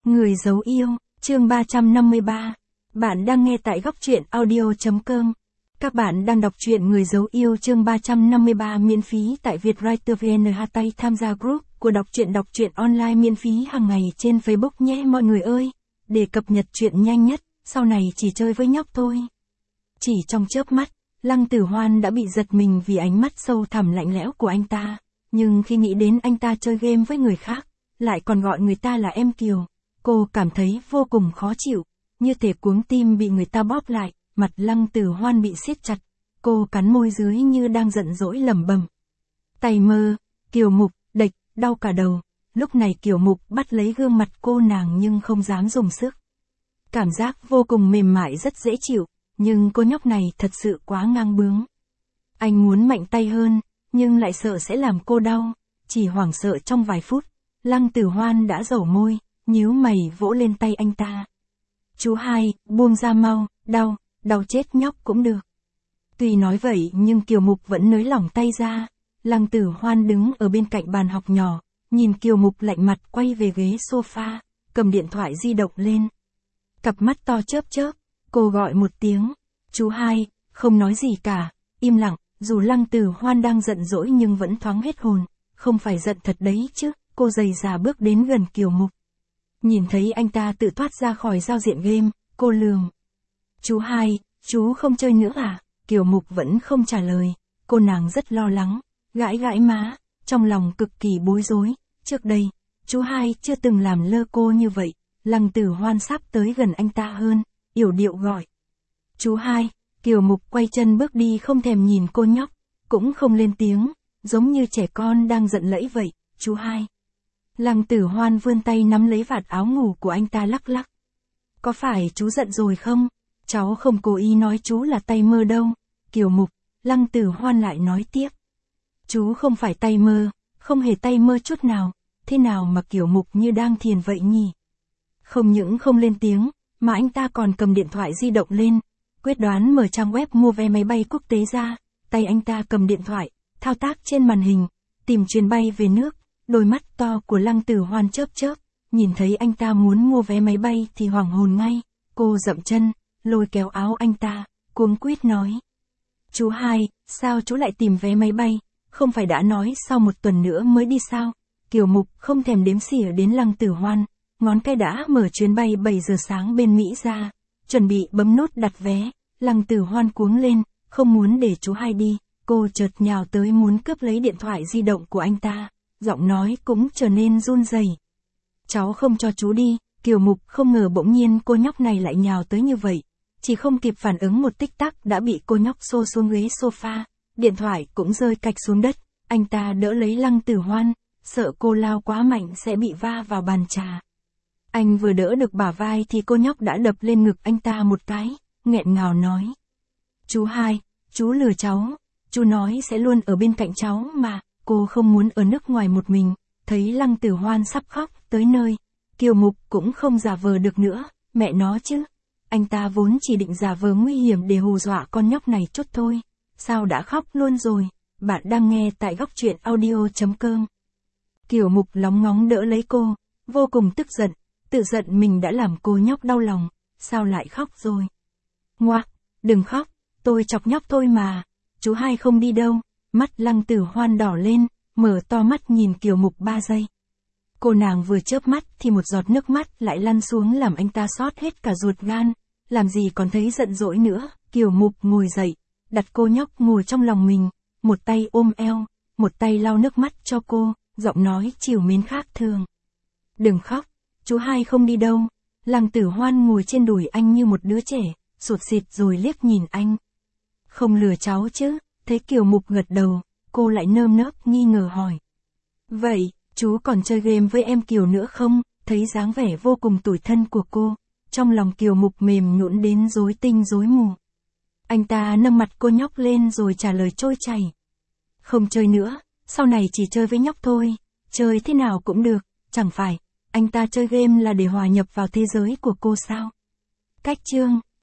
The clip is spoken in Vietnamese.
Người giấu yêu, chương 353. Bạn đang nghe tại góc truyện audio.com. Các bạn đang đọc truyện Người giấu yêu chương 353 miễn phí tại Vietwriter VN. Tham gia group của đọc truyện online miễn phí hàng ngày trên Facebook nhé mọi người ơi. Để cập nhật truyện nhanh nhất, sau này chỉ chơi với nhóc thôi. Chỉ trong chớp mắt, Lăng Tử Hoan đã bị giật mình vì ánh mắt sâu thẳm lạnh lẽo của anh ta. Nhưng khi nghĩ đến anh ta chơi game với người khác, lại còn gọi người ta là em Kiều, cô cảm thấy vô cùng khó chịu, như thể cuống tim bị người ta bóp lại, mặt Lăng Tử Hoan bị siết chặt, cô cắn môi dưới như đang giận dỗi lẩm bẩm. Tay mơ, Kiều Mục, địch, đau cả đầu, lúc này Kiều Mục bắt lấy gương mặt cô nàng nhưng không dám dùng sức. Cảm giác vô cùng mềm mại rất dễ chịu, nhưng cô nhóc này thật sự quá ngang bướng. Anh muốn mạnh tay hơn, nhưng lại sợ sẽ làm cô đau, chỉ hoảng sợ trong vài phút, Lăng Tử Hoan đã dẩu môi, nhíu mày vỗ lên tay anh ta. Chú hai, buông ra mau, đau chết nhóc cũng được. Tuy nói vậy nhưng Kiều Mục vẫn nới lỏng tay ra. Lăng Tử Hoan đứng ở bên cạnh bàn học nhỏ, nhìn Kiều Mục lạnh mặt quay về ghế sofa, cầm điện thoại di động lên. Cặp mắt to chớp chớp, cô gọi một tiếng, chú hai, không nói gì cả, im lặng, dù Lăng Tử Hoan đang giận dỗi nhưng vẫn thoáng hết hồn, không phải giận thật đấy chứ, cô dày dà bước đến gần Kiều Mục. Nhìn thấy anh ta tự thoát ra khỏi giao diện game, cô lườm. Chú hai, chú không chơi nữa à? Kiều Mục vẫn không trả lời, cô nàng rất lo lắng, gãi gãi má, trong lòng cực kỳ bối rối, trước đây, chú hai chưa từng làm lơ cô như vậy. Lăng Tử Hoan sắp tới gần anh ta hơn, yểu điệu gọi. Chú hai, Kiều Mục quay chân bước đi không thèm nhìn cô nhóc, cũng không lên tiếng, giống như trẻ con đang giận lẫy vậy, chú hai. Lăng Tử Hoan vươn tay nắm lấy vạt áo ngủ của anh ta lắc lắc. Có phải chú giận rồi không? Cháu không cố ý nói chú là tay mơ đâu. Kiều Mục, Lăng Tử Hoan lại nói tiếp. Chú không phải tay mơ, không hề tay mơ chút nào, thế nào mà Kiều Mục như đang thiền vậy nhỉ? Không những không lên tiếng, mà anh ta còn cầm điện thoại di động lên, quyết đoán mở trang web mua vé máy bay quốc tế ra, tay anh ta cầm điện thoại, thao tác trên màn hình, tìm chuyến bay về nước. Đôi mắt to của Lăng Tử Hoan chớp chớp, nhìn thấy anh ta muốn mua vé máy bay thì hoảng hồn ngay, cô dậm chân, lôi kéo áo anh ta, cuống quýt nói. Chú hai, sao chú lại tìm vé máy bay, không phải đã nói sau một tuần nữa mới đi sao? Kiều Mục không thèm đếm xỉa đến Lăng Tử Hoan, ngón cái đã mở chuyến bay 7 giờ sáng bên Mỹ ra, chuẩn bị bấm nút đặt vé. Lăng Tử Hoan cuống lên, không muốn để chú hai đi, cô chợt nhào tới muốn cướp lấy điện thoại di động của anh ta. Giọng nói cũng trở nên run rẩy. Cháu không cho chú đi. Kiều Mục không ngờ bỗng nhiên cô nhóc này lại nhào tới như vậy. Chỉ không kịp phản ứng một tích tắc đã bị cô nhóc xô xuống ghế sofa. Điện thoại cũng rơi cạch xuống đất. Anh ta đỡ lấy Lăng Tử Hoan, sợ cô lao quá mạnh sẽ bị va vào bàn trà. Anh vừa đỡ được bả vai thì cô nhóc đã đập lên ngực anh ta một cái, nghẹn ngào nói. Chú hai, chú lừa cháu. Chú nói sẽ luôn ở bên cạnh cháu mà. Cô không muốn ở nước ngoài một mình, thấy Lăng Tử Hoan sắp khóc tới nơi. Kiều Mục cũng không giả vờ được nữa, mẹ nó chứ. Anh ta vốn chỉ định giả vờ nguy hiểm để hù dọa con nhóc này chút thôi. Sao đã khóc luôn rồi? Bạn đang nghe tại góc truyện audio.com. Kiều Mục lóng ngóng đỡ lấy cô, vô cùng tức giận, tự giận mình đã làm cô nhóc đau lòng, sao lại khóc rồi? Ngoác, đừng khóc, tôi chọc nhóc thôi mà, chú hai không đi đâu. Mắt Lăng Tử Hoan đỏ lên, mở to mắt nhìn Kiều Mục 3 giây. Cô nàng vừa chớp mắt thì một giọt nước mắt lại lăn xuống làm anh ta xót hết cả ruột gan, làm gì còn thấy giận dỗi nữa. Kiều Mục ngồi dậy, đặt cô nhóc ngồi trong lòng mình, một tay ôm eo, một tay lau nước mắt cho cô, giọng nói trìu mến khác thường. Đừng khóc, chú hai không đi đâu. Lăng Tử Hoan ngồi trên đùi anh như một đứa trẻ, sụt sịt rồi liếc nhìn anh. Không lừa cháu chứ? Thấy Kiều Mục gật đầu, cô lại nơm nớp nghi ngờ hỏi. Vậy, chú còn chơi game với em Kiều nữa không? Thấy dáng vẻ vô cùng tủi thân của cô, trong lòng Kiều Mục mềm nhũn đến rối tinh rối mù. Anh ta nâng mặt cô nhóc lên rồi trả lời trôi chảy. Không chơi nữa, sau này chỉ chơi với nhóc thôi, chơi thế nào cũng được, chẳng phải, anh ta chơi game là để hòa nhập vào thế giới của cô sao? Cách chương